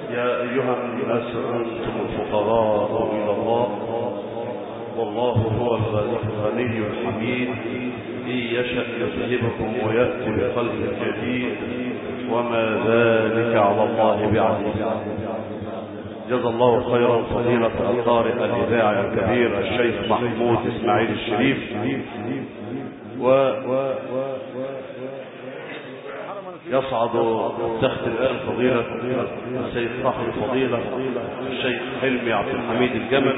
يا أيها الناس أنتم الفقراء إلى الله والله هو الغني الحميد، إن يشأ يذهبكم ويأتي بخلق جديد وما ذلك على الله بعزيز. جزا الله خيرا فضيلة القارئ الإذاعي الكبير الشيخ محمود إسماعيل الشريف، يصعد تحت الآن فضيلة السيد صاحب الفضيلة الشيخ حلمي عبد الحميد الجمل،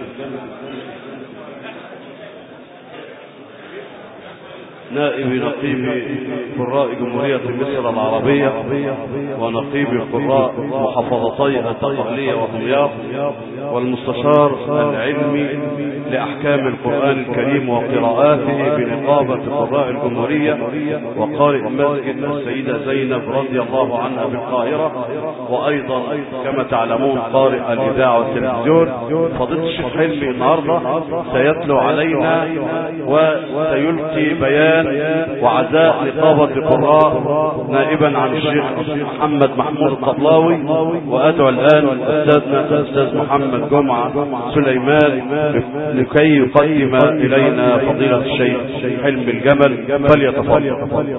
نائب نقيب قراء جمهورية مصر العربية ونقيب قراء محافظتي الدقهلية ودمياط، والمستشار العلمي لأحكام القرآن الكريم وقراءاته بنقابة قراء الجمهورية، وقارئ مسجد السيدة زينب رضي الله عنها بالقاهرة، وأيضا كما تعلمون قارئ الإذاعة والتلفزيون. فضيلة الشيخ حلمي النهارده سيتلو علينا وسيلقي بيان وعزاء نقابة قراء نائبا عن الشيخ محمد محمود الطبلاوي. وأدعو الآن أستاذنا الأستاذ محمد جمعة سليمان لكي يقدم إلينا فضيلة الشيخ حلمي الجمل، فليتفضل.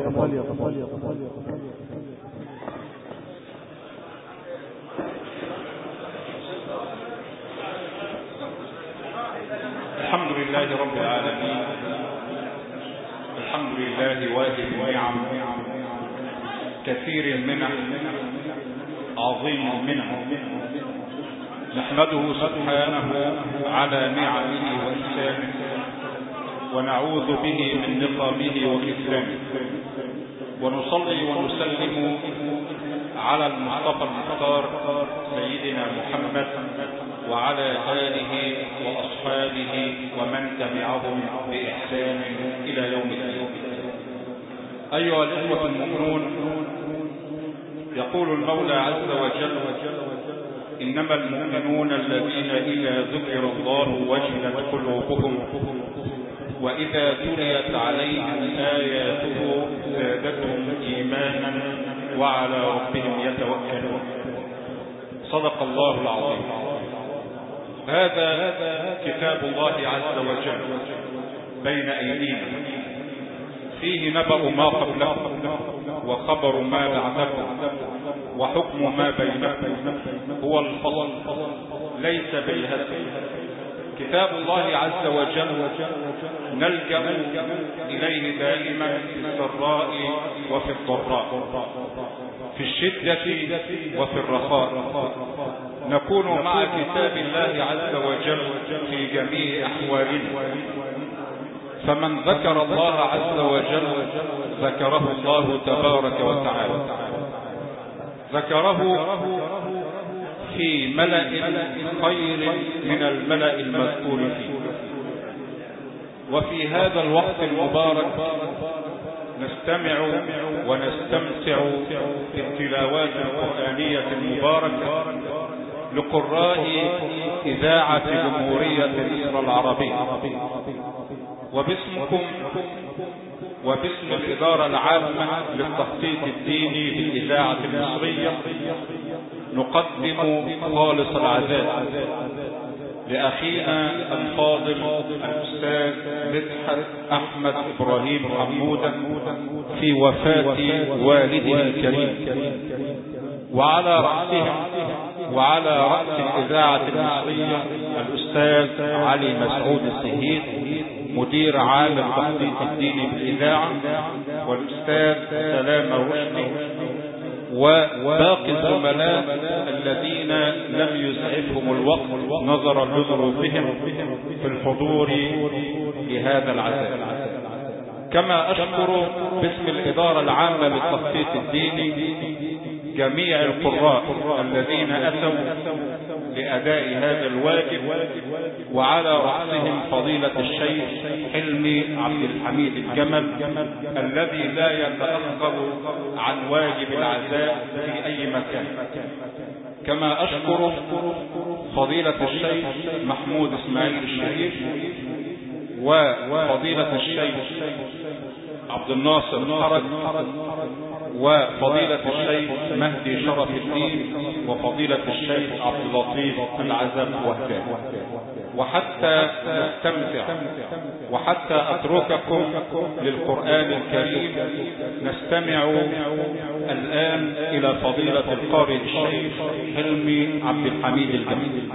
الحمد لله رب العالمين، الحمد لله واهب النعم، كثير المنح، عظيم المنح، نحمده سبحانه على نعمه وإحسانه، ونعوذ به من نقمه وكفرانه، ونصلي ونسلم على المصطفى المختار سيدنا محمد وعلى آله وأصحابه ومن تبعهم بإحسان إلى يوم الدين. أيها الإخوة المؤمنون، يقول المولى عز وجل: إنما المؤمنون الذين إذا ذكر الله وجلت قلوبهم وإذا تليت عليهم آياته زادتهم إيمانا وعلى ربهم يتوكلون. صدق الله العظيم. هذا كتاب الله عز وجل بين أيدينا، فيه نبأ ما قبلكم وخبر ما بعدكم وحكم ما بينكم، هو الفصل ليس بالهزل. كتاب الله عز وجل نلجأ إليه دائما في السراء وفي الضراء، في الشدة وفي الرخاء، نكون مع كتاب الله عز وجل في جميع أحوالنا. فمن ذكر الله عز وجل ذكره الله تبارك وتعالى، ذكره في ملأ خير من الملأ المذكور فيه. وفي هذا الوقت المبارك نستمع ونستمتع بالتلاوات القرآنية المباركة لقراء إذاعة جمهورية مصر العربية، وباسمكم وباسم الإدارة العامة للتخطيط الديني بالإذاعة المصرية نقدم خالص العزاء لأخينا الفاضل الأستاذ مدحت أحمد إبراهيم حمودة في وفاة والده الكريم، وعلى رأس الإذاعة المصرية الأستاذ علي مسعود السهيد مدير عام التخطيط الديني بالإذاعة، والأستاذ سلام الرشدي، وباقي الزملاء الذين لم يسعفهم الوقت نظرا لظروفهم في الحضور لهذا العزاء. كما أشكر باسم الإدارة العامة للتخطيط الديني جميع القراء الذين أتوا لأداء هذا الواجب، وعلى رأسهم فضيلة الشيخ حلمي عبد الحميد الجمل الذي لا يتأخر عن واجب العزاء في أي مكان. كما أشكر فضيلة الشيخ محمود إسماعيل الشريف وفضيلة الشيخ عبد الناصر الحرج، وفضيلة الشيخ مهدي شرف الدين، وفضيلة الشيخ عبد اللطيف العزب وهدان. وحتى نستمتع وحتى أترككم للقرآن الكريم، نستمع الآن إلى فضيلة القارئ الشيخ حلمي عبد الحميد الجميل.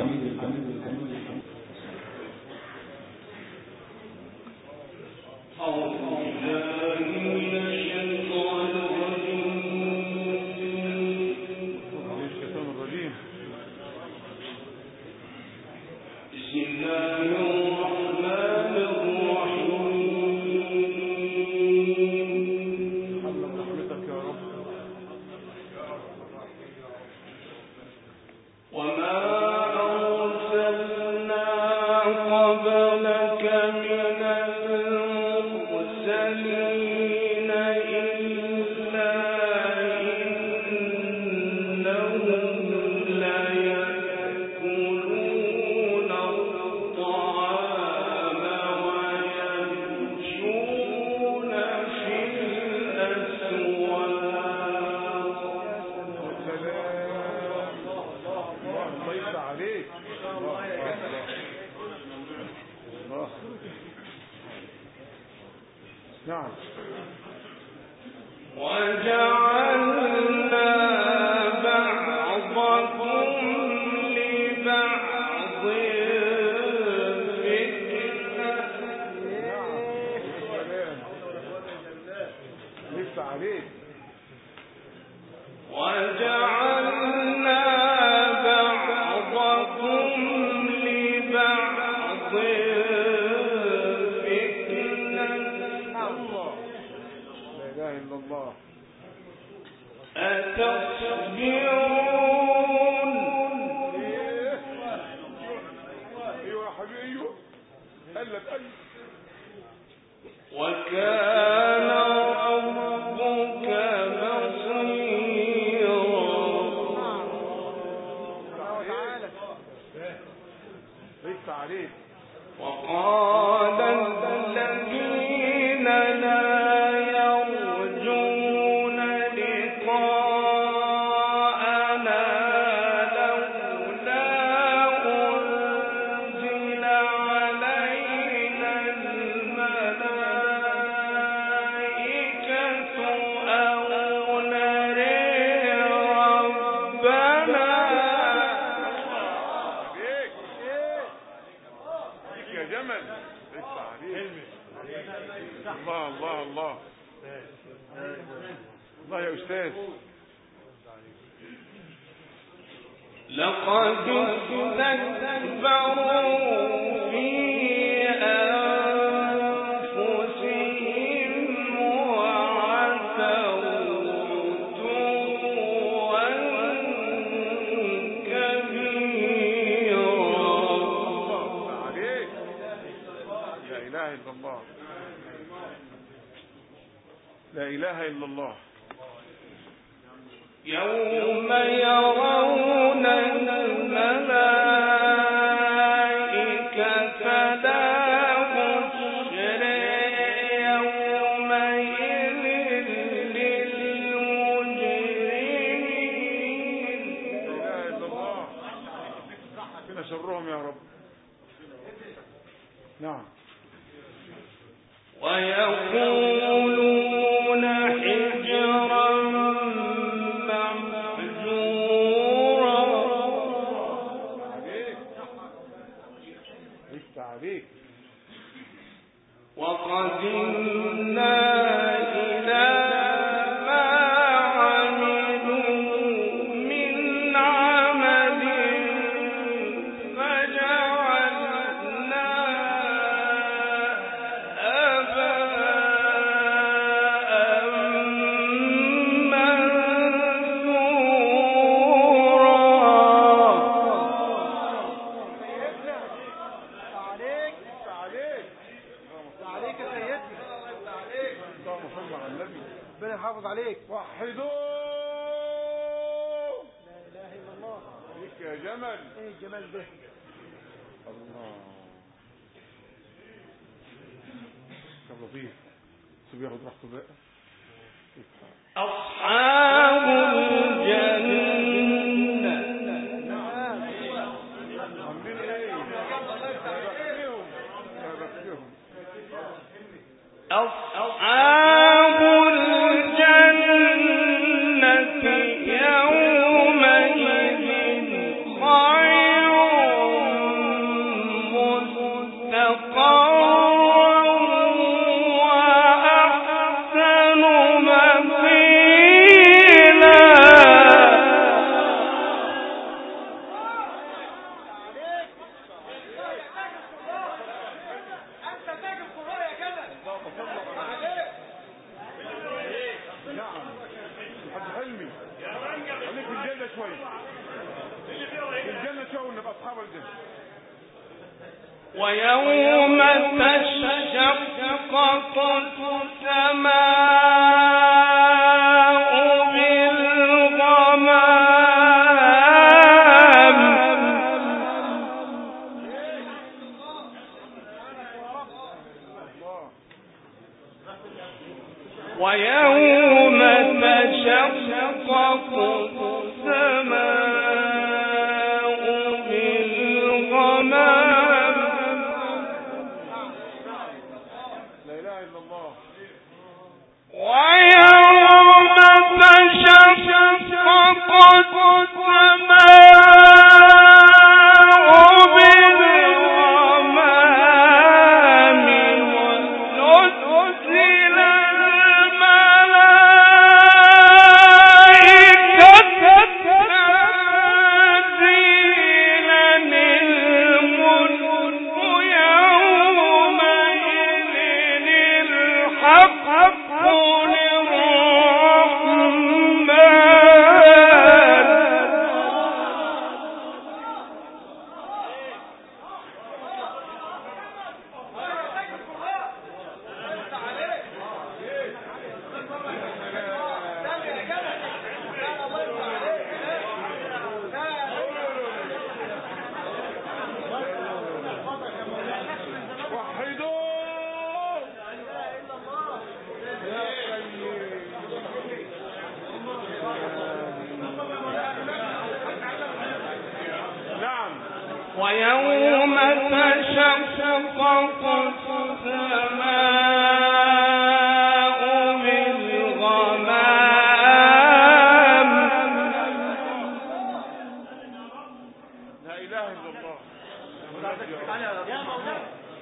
لا إله إلا الله. يوم يرون الملائكة لا بشر يومئذ للمجرمين. لا إله إلا الله. ربنا شرهم يا رب. نعم. ويقولون حجرا محجورا. عليك. وقدمنا إلى ما عملوا من عمل فجعلناه هباء ربنا يحافظ عليك. وحدوا. لا اله الا الله. عليك يا جمل. ايه الجمال ده؟ الله. كان لطيف. بياخد راحته بقى. أصحاب الجنة أصحاب الجنة يومئذ خير مستقرا وأحسن مقيلا. ويوم تشقق السماء بالغمام ويوم تشقق السماء بالغمام. ويوم تشقق السماء بالغمام ونزل الملائكة تنزيلا الملك يومئذ الحق ويوم تشقق السماء بالغمام. لا إله إلا الله. يا مولانا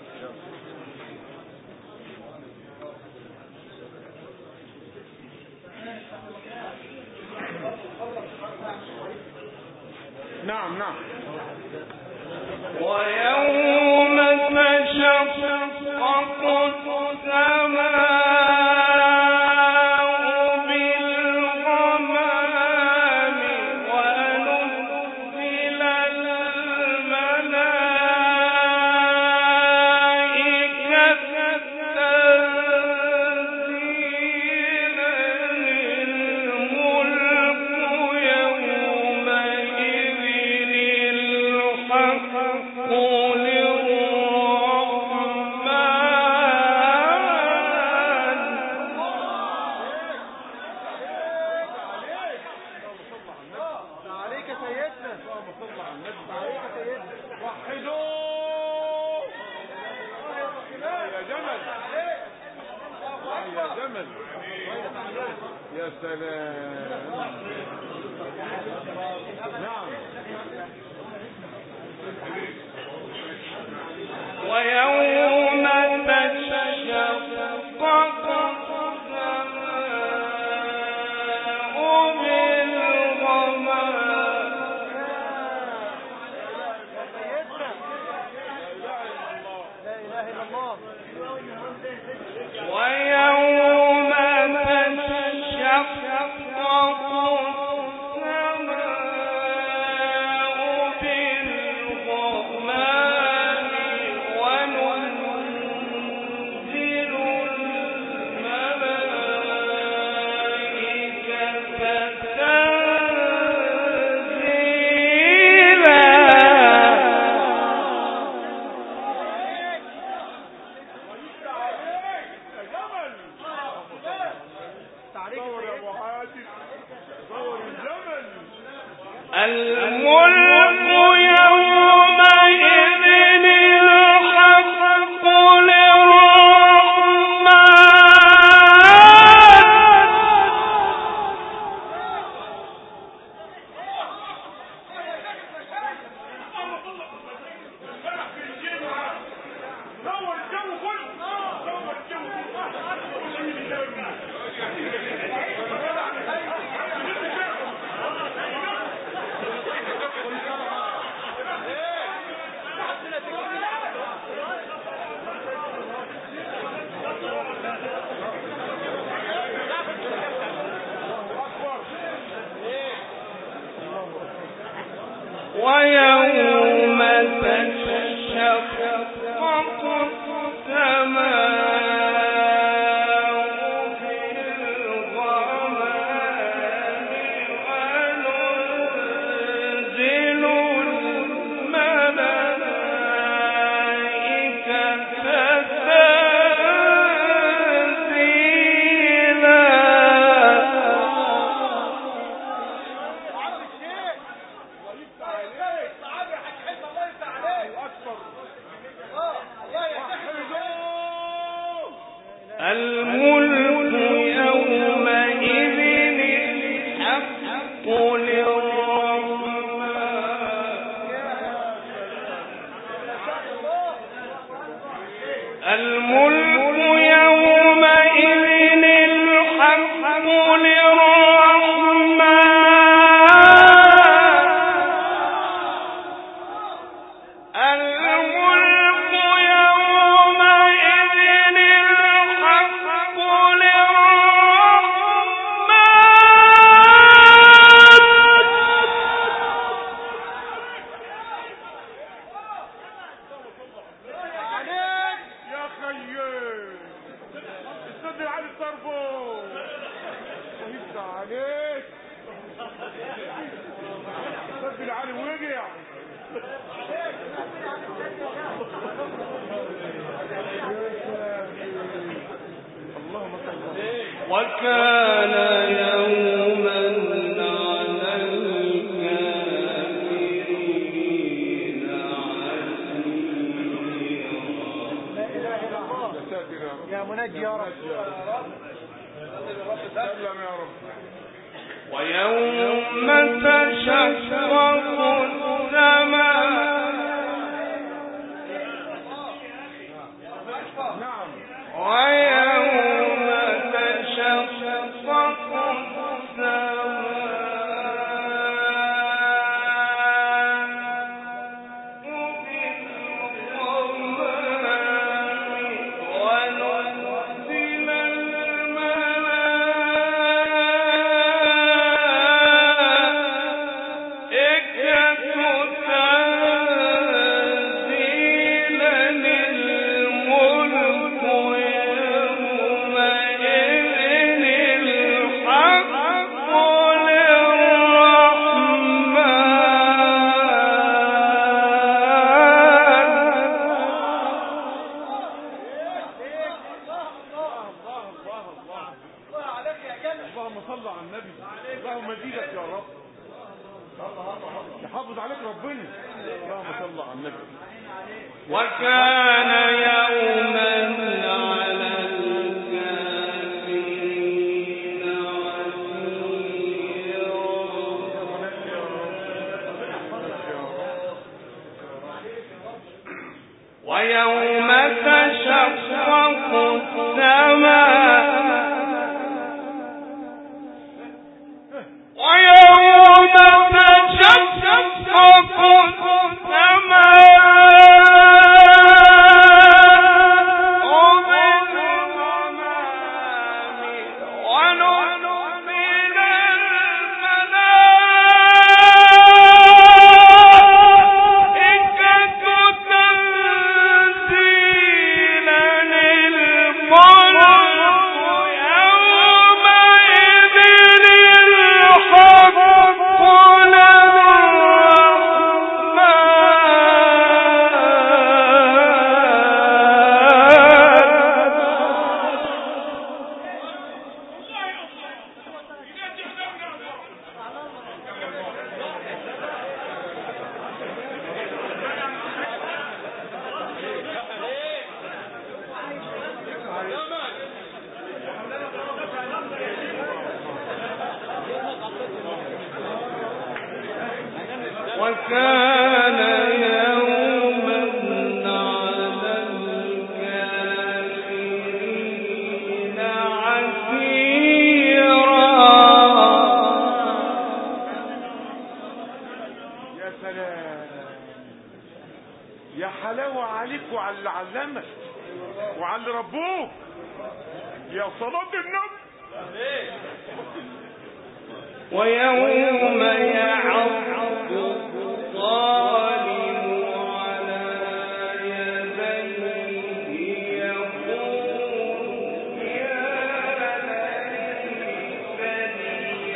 نعم نعم. ويوم تشقق السماء بالغمام ونزل الملائكة تنزيلا الملك يومئذ الحق يا سلام. نعم. ويوم تشقق السماء بالغمام. لا إله إلا الله. ويوم تشقق السماء بالغمام ونزل الملك يومئذ الحق ويوم تشقق السماء بالغمام وننزل الملائكة تنزيلا. الملك يومئذ الحق للرحمن. الملك يومئذ الحق للرحمن. وكان يوما على الكافرين عسيرا. يا منجي يا رب. سلم يا رب. ويوم تشقق السماء. نعم. ويوم تشقق السماء وننزل اللهم صل على النبي. اللهم زيدك يا رب. يحافظ عليك ربنا. اللهم صل على النبي. وكان يوما على الكافرين عسيرا. ويوم تشقق السماء. ويوم تشقق السماء وكان يوما على الكافرين عسيرا. يا سلام، يا حلاوة عليك وعلى اللي علمك وعلى اللي ربوك، يا صلاة النبي. ويوم يعض الظالم على يديه يقول يا ليتني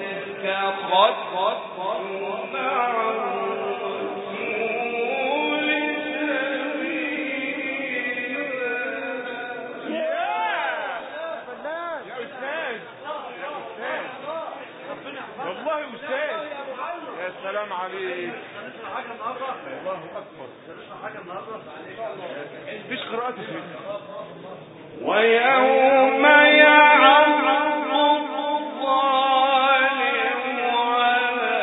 اتخذت مع الرسول سبيلا. يا أستاذ، والله أستاذ، يا سلام عليك. الله أكبر. مفيش قراءات يا سيدي. ويوم يعض الظالم على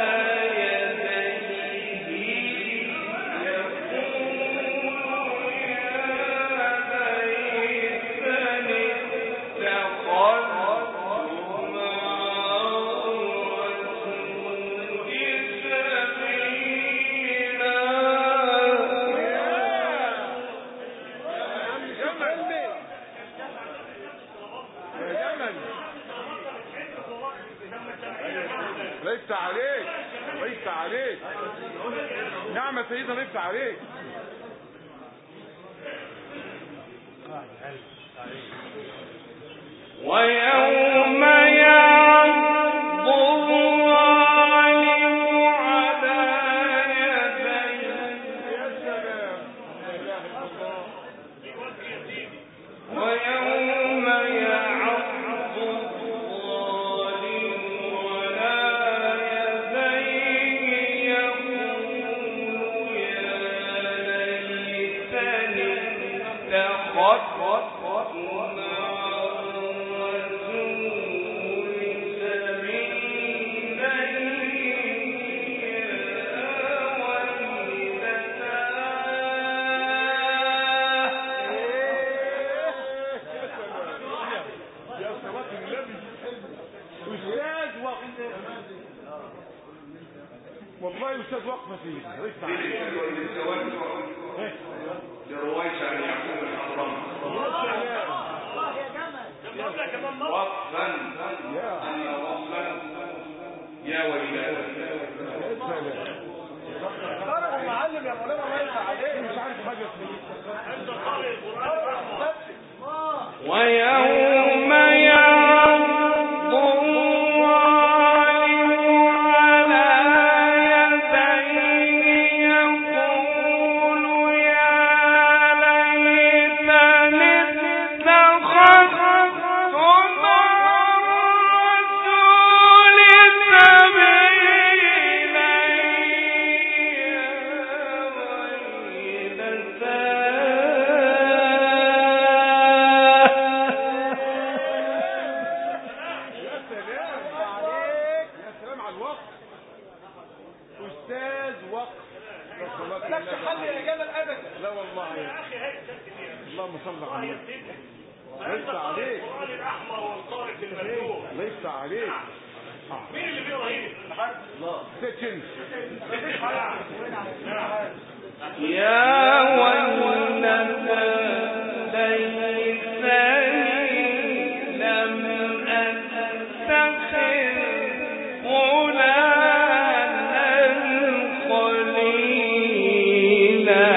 يديه يقول يا ليتني اتخذت مع الرسول سبيلا. ليس عليك، ليس عليك. نعم يا سيدنا، ليس عليك. ويوم يعض الظالم على يديه يا سلام، لا إله إلا الله. ويوم يعض الظالم على يديه يقول يا ليتني اتخذت مع الرسول سبيلا. يا صلاة النبي، أستاذ وقف، والله أستاذ وقفة فيه. ليس عليك. لرويش عن يعقوب الحضرمي وقفا أن وقفا يا ويلاه. معلم يا مولانا، الله يفتح عليك. مش عارف حاجة انت قارئ القرآن. ويوم يعض الظالم على يديه يقول يا ليتني اتخذت مع الرسول سبيلا. أستاذ وقف. لك حل يا جمال أبدا. لا والله يا أخي، اللهم صل على النبي. ليس عليك. القرآن الأحمر والطارق المفتوح. ليس عليك. مين اللي بيقرأ هنا؟ الله. سيتشن. يا ويلتى ليتني لم أتخذ فلانا خليلا.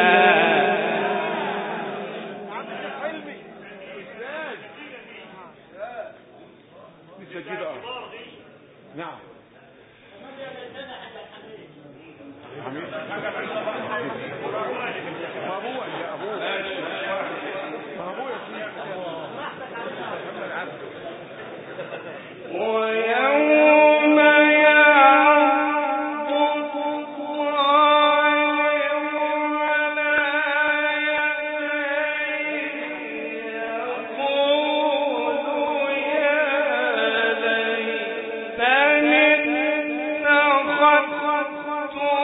لسه جديد. نعم. حميد. ما ابوه يا ابوه، ما ابوه يا سيدي. ويوم يعض الظالم على يديه يقول يا ليتني اتخذت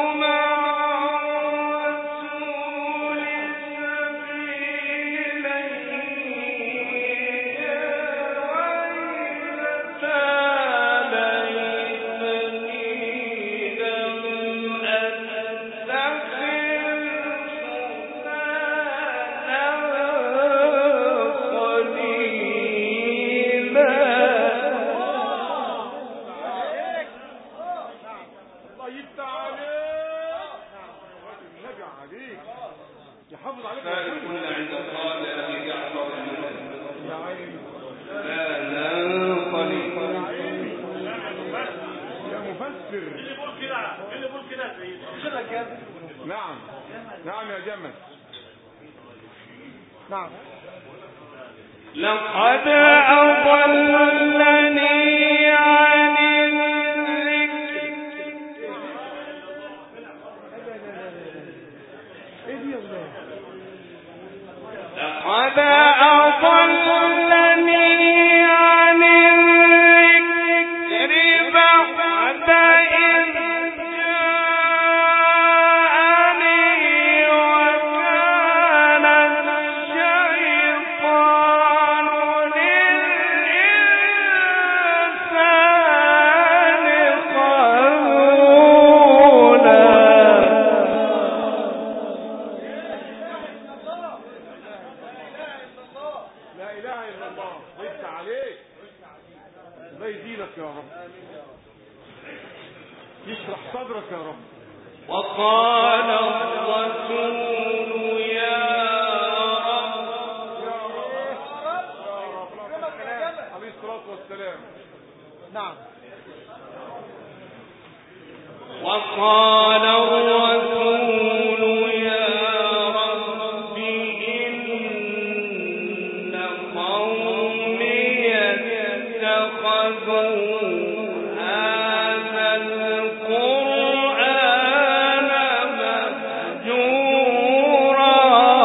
يفتح عليك النبي عليك يحافظ عليك كنا عند قال أبي جعفر يا عيني لا ننقلب يا مفسر اللي بيقول كده يا سيدي نعم نعم يا جمل نعم لقد أضلني عن الذكر لقد أضلني عن الذكر بعد إذ جاءني وكان الشيطان للإنسان خذولا. لا اله الا الله يفتح عليك الله يزيدك يا رب يشرح صدرك يا رب. وقال الرسول يا رب عليه الصلاة والسلام. نعم. وقال الرسول يا رب إن قومي اتخذوا هذا القرآن مهجورا.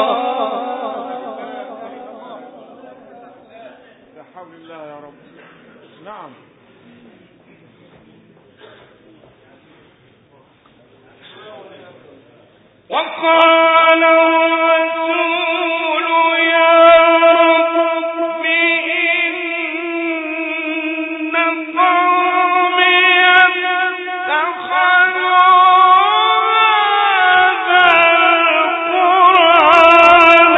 لا حول الله يا رب. نعم. وقال الرسول يا رب إن قومي اتخذوا هذا القرآن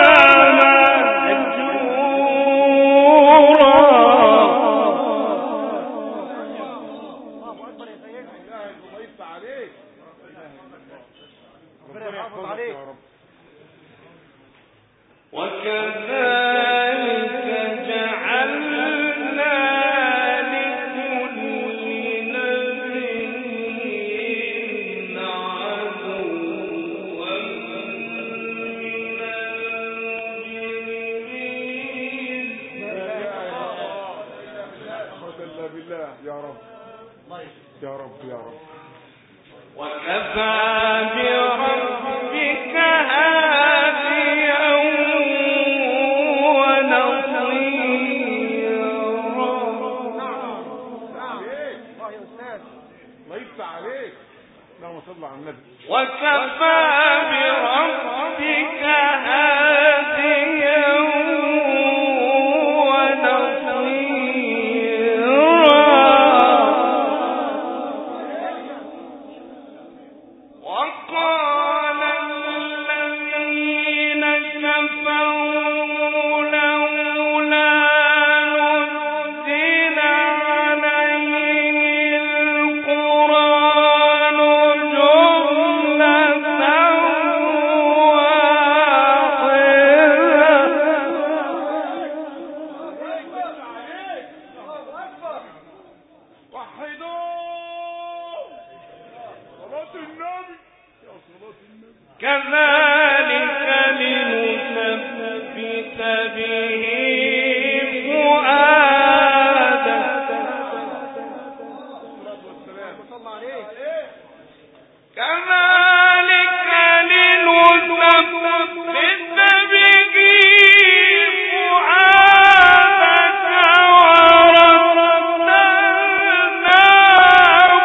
مهجورا. الله أكبر يا سيدنا. لا الله يفتح عليك. ربنا يحافظ عليك. يا رب. وكذلك جعلنا لكل نبي عدوا من المجرمين. لا اله الا الله. الحمد لله بالله يا رب. يا رب يا رب. وكفى بربك هاديا ونصيرا. عليك. الله يا أستاذ. الله يفتح عليك. اللهم صل على النبي. وكفى بربك هاديا ونصيرا. وقال الذين كفروا لولا نزل عليه القرآن جملة واحدة. وحدوه. صلاة النبي. يا صلاة النبي. كذلك لنثبت به فؤادك. الصلاة والسلام. صلى عليك. كذلك لنثبت به فؤادك ورتلناه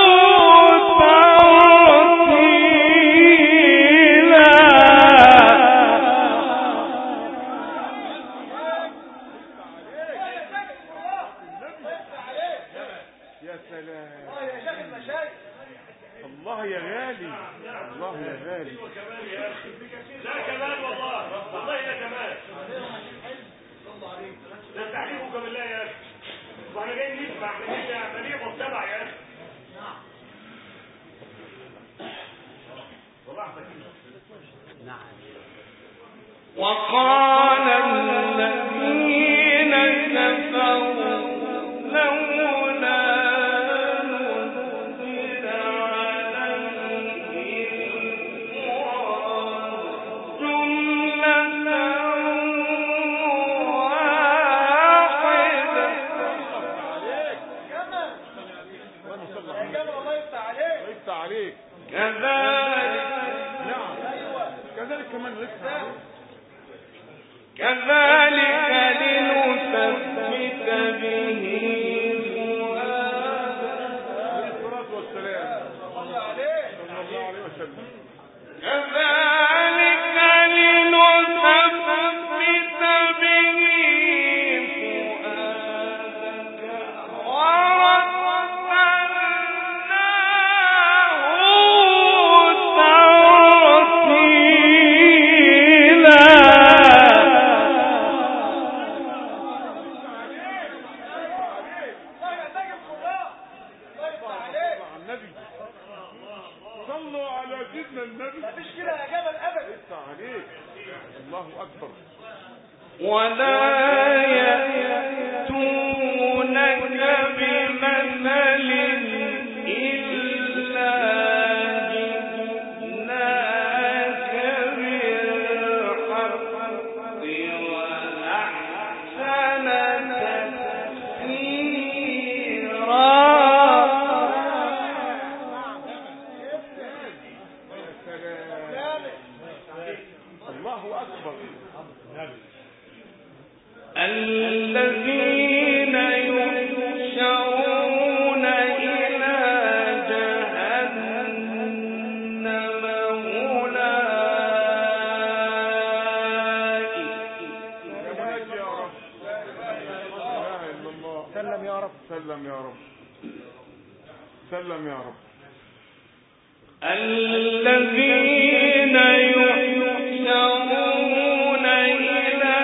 ترتيلا. يا سلام. الله يا غالي. الله يا غالي. لا كمان والله والله لا كمان ده تعليمكم بالله يا اخي واحنا جايين نسمع احنا جايين مليء والسبع يا اخي وقال الذين كفروا لولا نزل عليه القرآن جملة واحدة. كذلك كمان لسه كذلك لنثبت به الصلاة والسلام صلى الله عليه وسلم. كذلك لنثبت به فؤادك صلوا على سيدنا النبي. مفيش كده يا جبل ابدا. لسه عليك. الله اكبر. ولا يأتونك بمثل إلا جئناك بالحق وأحسن تفسيرا. الله اكبر. الذين يحشرون إلى جهنم أولئك. يا رب. لا اله الا الله. سلم يا رب. سلم يا رب. سلم يا رب. الذين يحشرون إلى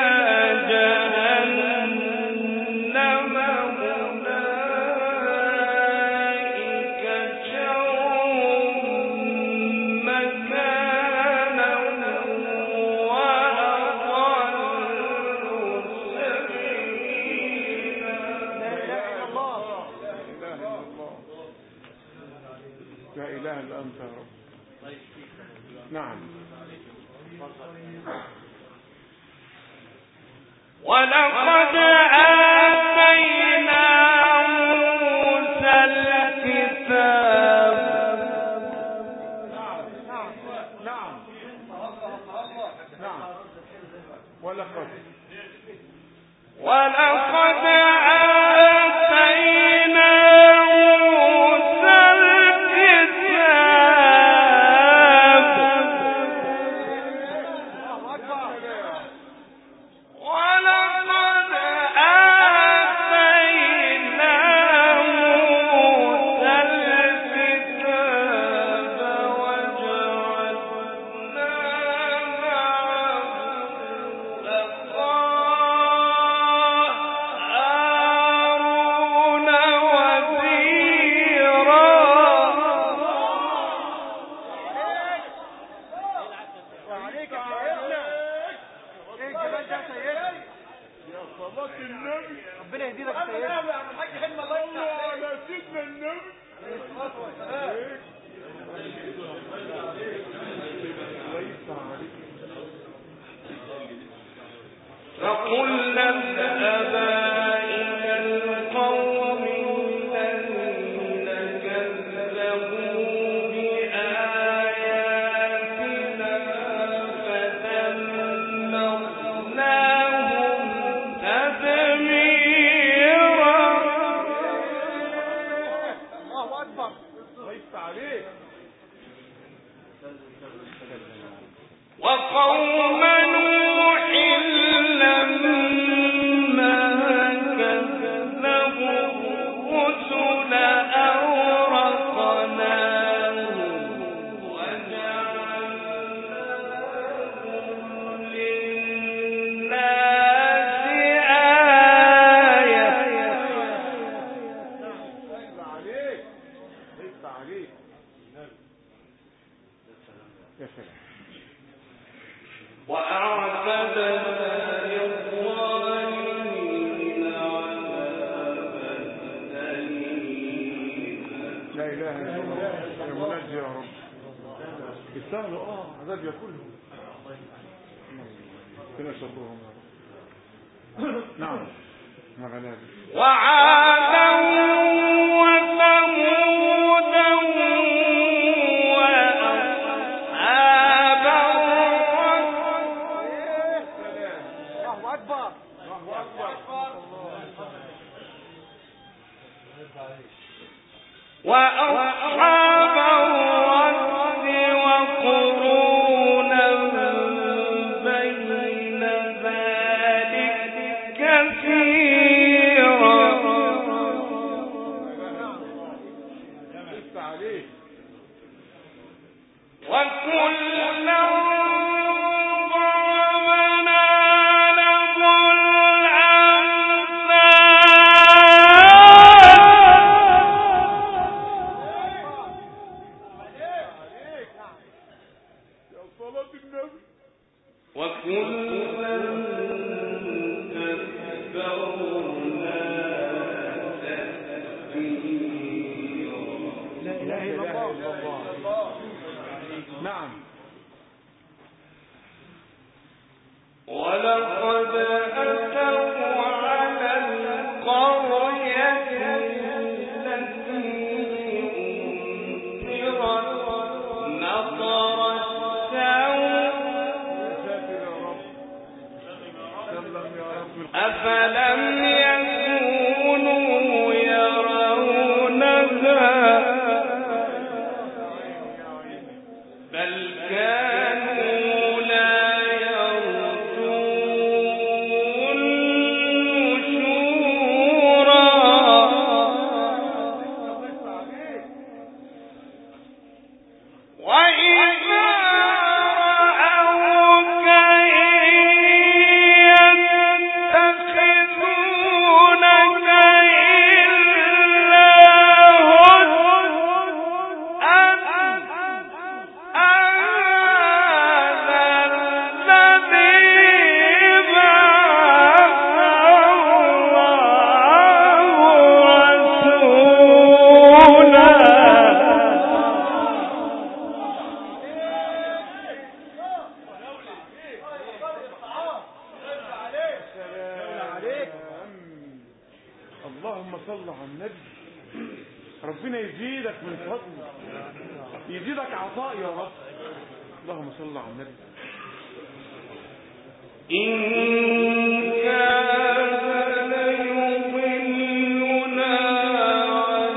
جهنم أولئك شر مكانا وأضل سبيلا. لا اله الا الله. لا اله الا انت يا رب. نعم. ولقد آتينا موسى الكتاب. نعم. نعم. ولقد آتينا موسى الكتاب. ولقد آتينا موسى الكتاب وجعلنا معه أخاه هارون وزيرا. وعليك يا سيدنا. ايه الجمال ده يا سيدنا؟ يا صلاة النبي. ربنا يهديك يا سيدنا. الحاج حلم الله يفتح صلوا عليك. على سيدنا النبي. ليس عليك. فقلنا اذهبا إلى القوم الذين كذبوا بآياتنا فدمرناهم تدميرا. الله اكبر. ليس عليك. وقوم نوح لما كذبوا الرسل أغرقناهم وجعلناهم للناس آية. ليس عليك. ليس عليك. يا سلام. يستاهلوا عذاب ياكلهم كنا شكرهم نعم مغلاب وعادا وثمودا وأصحاب الله أكبر وأصحاب الرس وقرونا بين ذلك كثيرا وكلا ضربنا له الأمثال وكلا تكبرنا تكبيرا لا إله إلا الله نعم ولقد أتوا على القرية التي أمطرت مطر أفلم يكونوا يرونها بل كانوا لا يرجون نشورا وإذا رأوك اللهم صل على النبي ربنا يزيدك من فضله يزيدك عطاء يا رب اللهم صل على النبي إن كان ليضلنا عن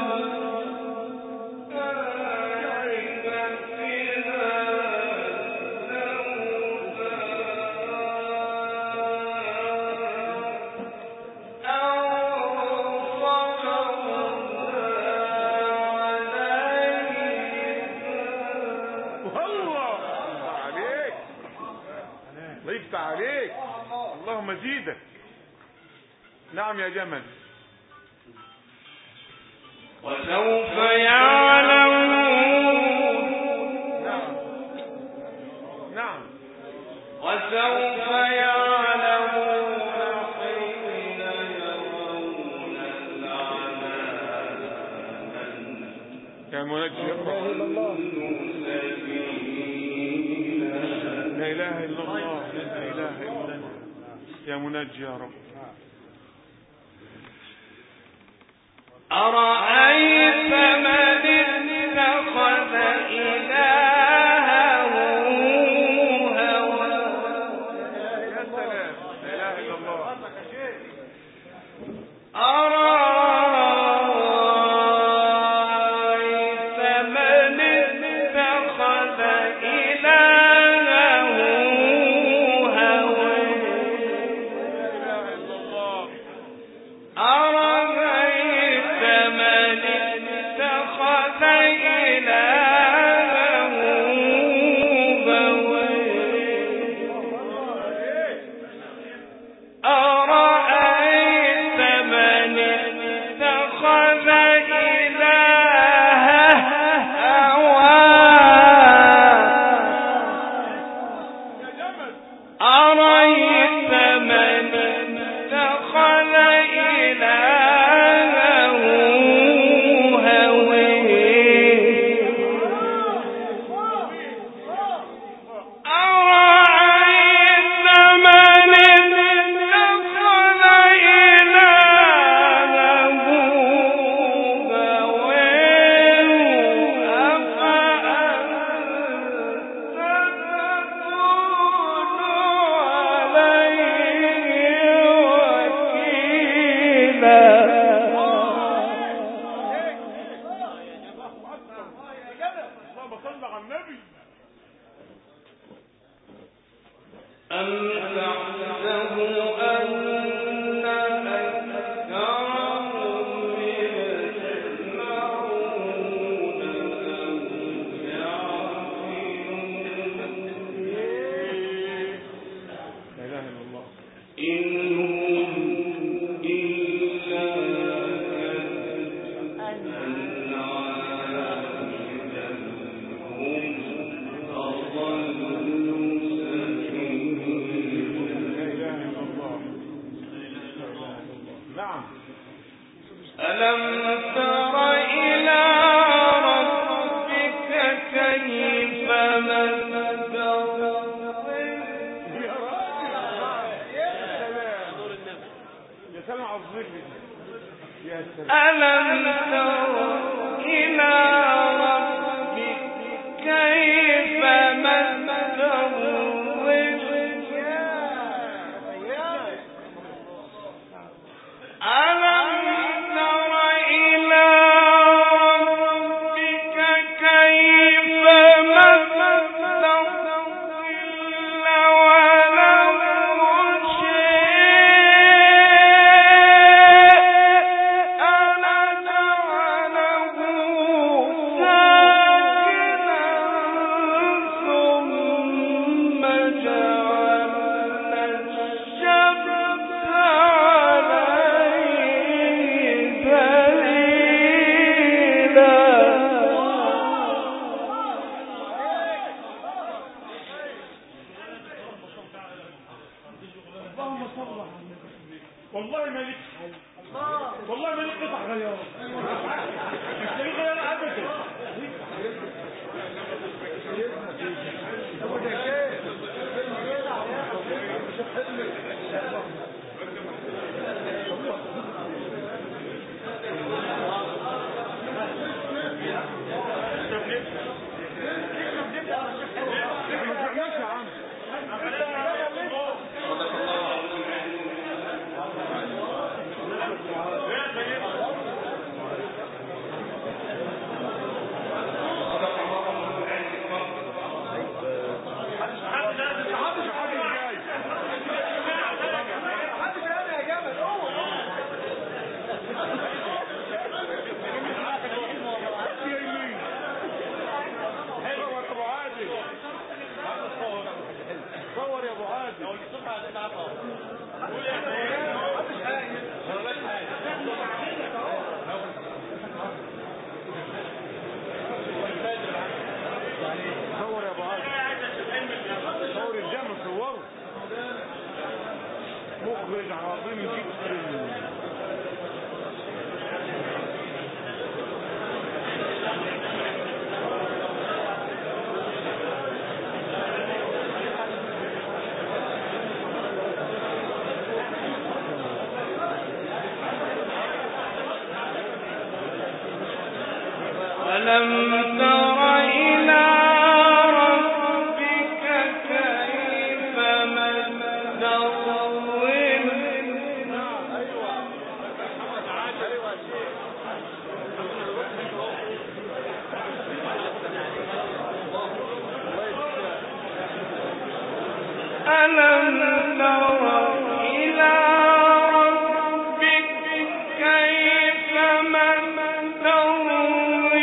آلهتنا ضيفت عليك اللهم زيدك نعم يا جمل وسوف يعلمون نعم وسوف يعلمون حين يرون العذاب يا منجي لا إله إلا الله لا إله إلا الله يا منجي يا رب أرأيت من اتخذ إلهه هواه يا سلام لا إله إلا الله أرأيت من اتخذ إلهه هواه أرأيت من صل على النبي. أم تحسب أن أكثرهم يسمعون أم يعقلون لا إله إلا الله. إن هم إلا ألم تر إلى ربك كيف مد الظل يا راجل يا سلام يا سلام على الظل يا سلام. ألم تر إلى ربك كيف مد الظل ألم تر إلى ربك كيف مد الظل ولو شاء لجعله ساكنا ثم جعلنا الشمس عليه دليلا اللهم صل على النبي. والله ما لك حل. والله ما لك قطع غيار. مش لك غيار ابدا. هو ده كده. صور يا ابو عادل. صور يا ابو عادل. صور الجامع صوره. مخرج عظيم جدا. ألم تر إلى ربك كيف مد الظل ألم تر إلى ربك كيف مد الظل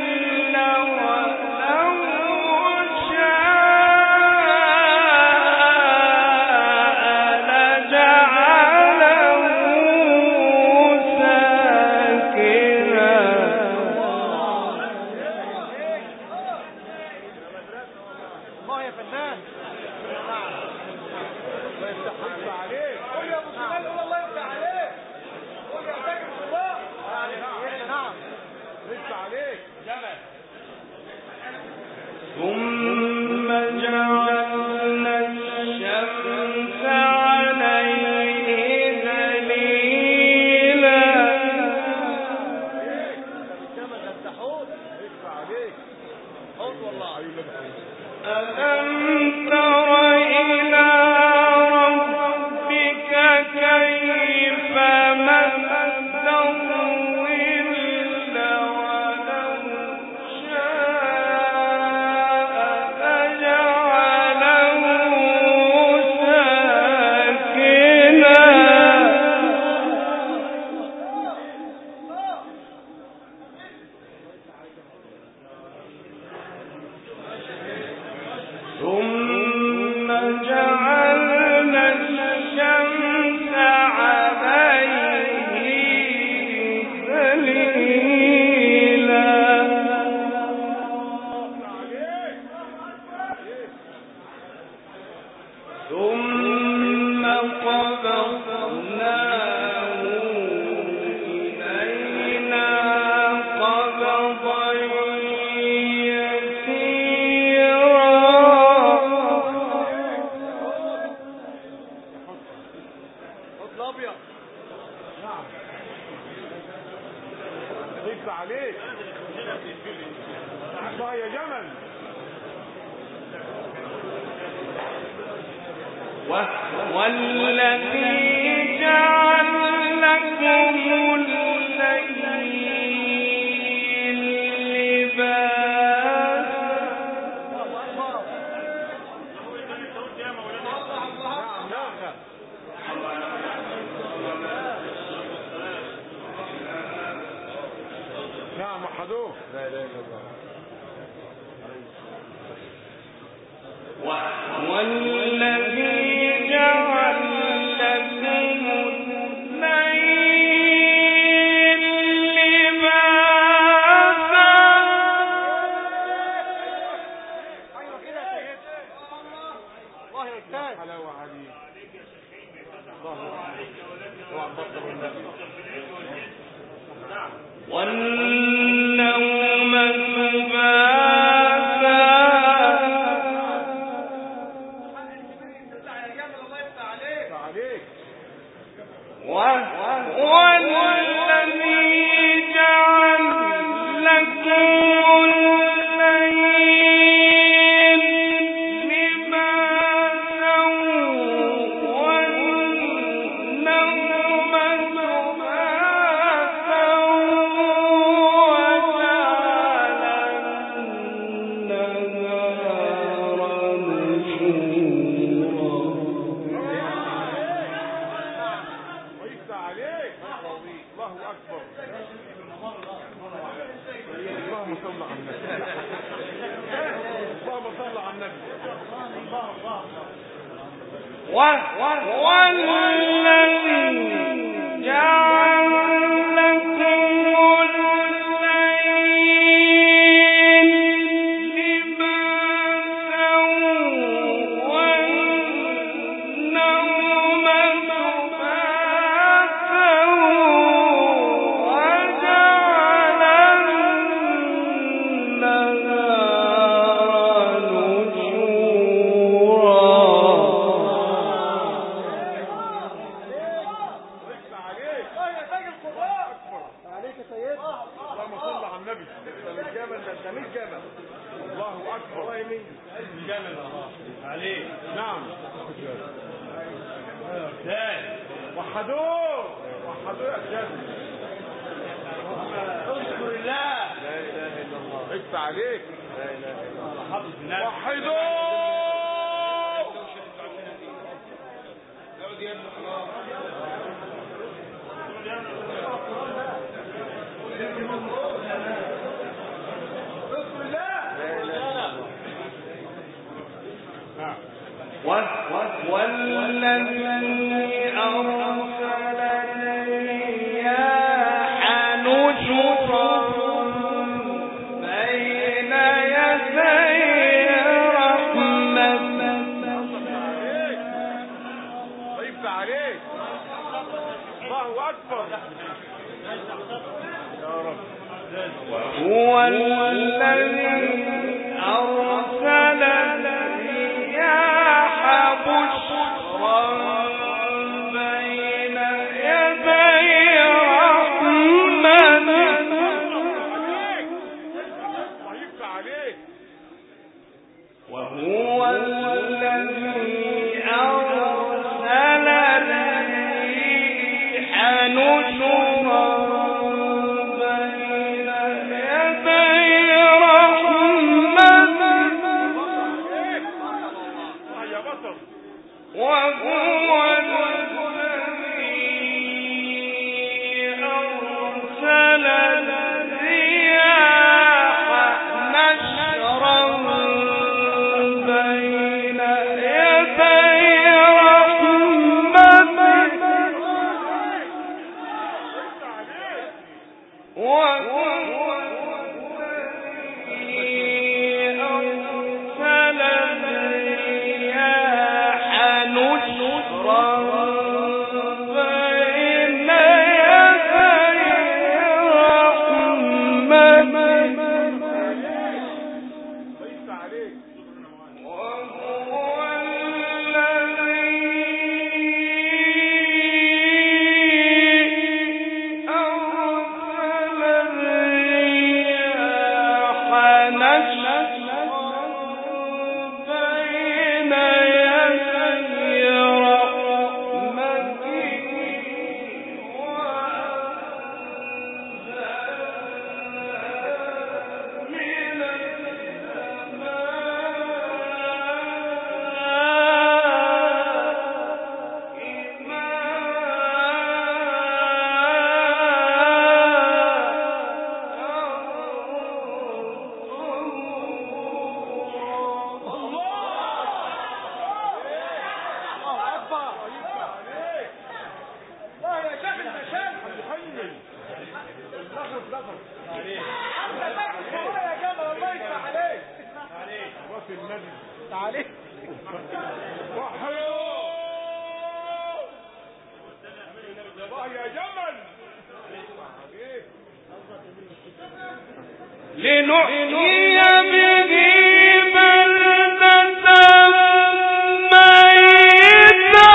ولو شاء لجعله ساكنا الله يا فنان. الله يفتح عليك. قول يا ابو سليمان. قول الله يفتح عليك. قول يا ساكن الله. نعم. لسه عليك. ثم جعلنا الشمس عليه دليلا الجمل ده انت حوت. لسه عليك. حوت والله. ألم تر إلى ربك كيف مد الظل ولو شاء جعلنا الشمس عليه دليلا ثم قبضناه إلينا قبضا يسيرا خد الابيض. نعم خفت عليك الله يا جمل. والذي جعل لكم الليل لباسا نعم وحدوه. لا اله الا الله. والذي جعل لكم الليل لباسا ايوه كده يا سيدي. الله يا استاذ. حلاوه عليك. الله اوعى تبطل النبي. والنوم سباسا عليك. والذي جعل لكم الليل لباسا والنوم سباسا وجعل النهار نشورا ويفتح عليك. الله اكبر. اللهم صل على النبي. اللهم صل على النبي. والذي جعل لكم الليل لباسا والنوم سباسا وجعل النهار نشورا ويفتح عليك. الله يا تاج القراء. عليك يا سيدي. اللهم صل على النبي. ده مش جبل، ده مش جبل. الله اكبر. الله يمين. جبل عليك. نعم. وحدوه. وحدوه يا جبل. اذكر الله. لا اله الا الله. افتح عليك. لا اله الا الله. وحدوه. والذي أرسل الرياح نشرا بين يدي رحمته ويفتح عليك. الله اكبر. يا رب. هو الذي أرسل الرياح بشرا بين يدي رحمته ويفتح عليك. وهو الذي أرسل الريح نشرا بين يدي رحمته يا بطل. وهو الذي أرسل الرياح نشرا بين النبي تعالي وحيو يا جمل لنحيي به بلدة ميتا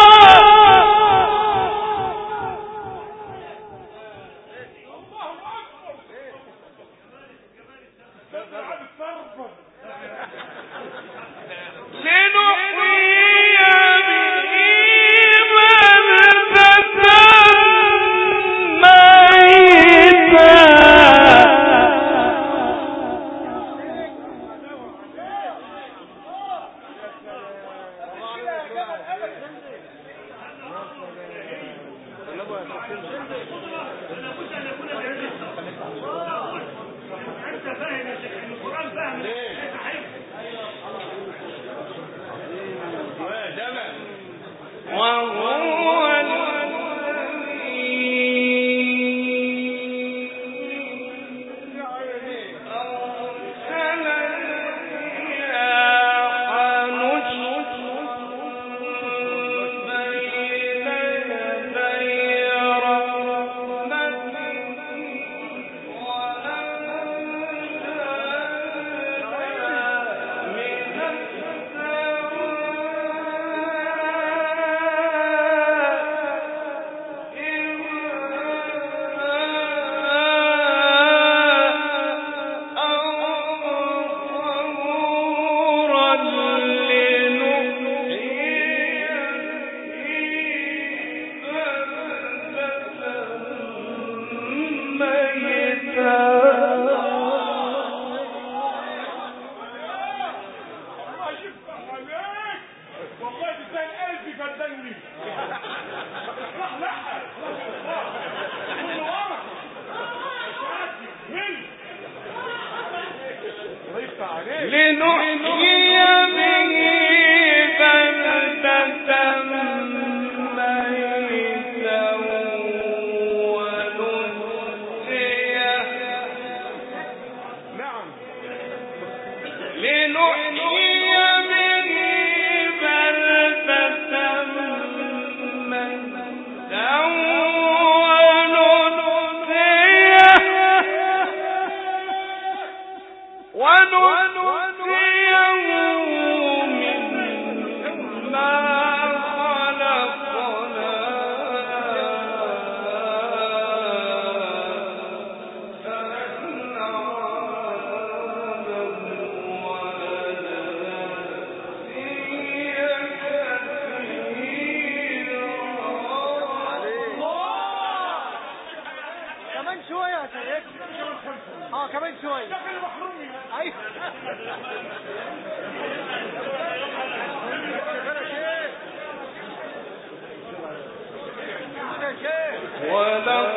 كمان شوية ايوه ولقد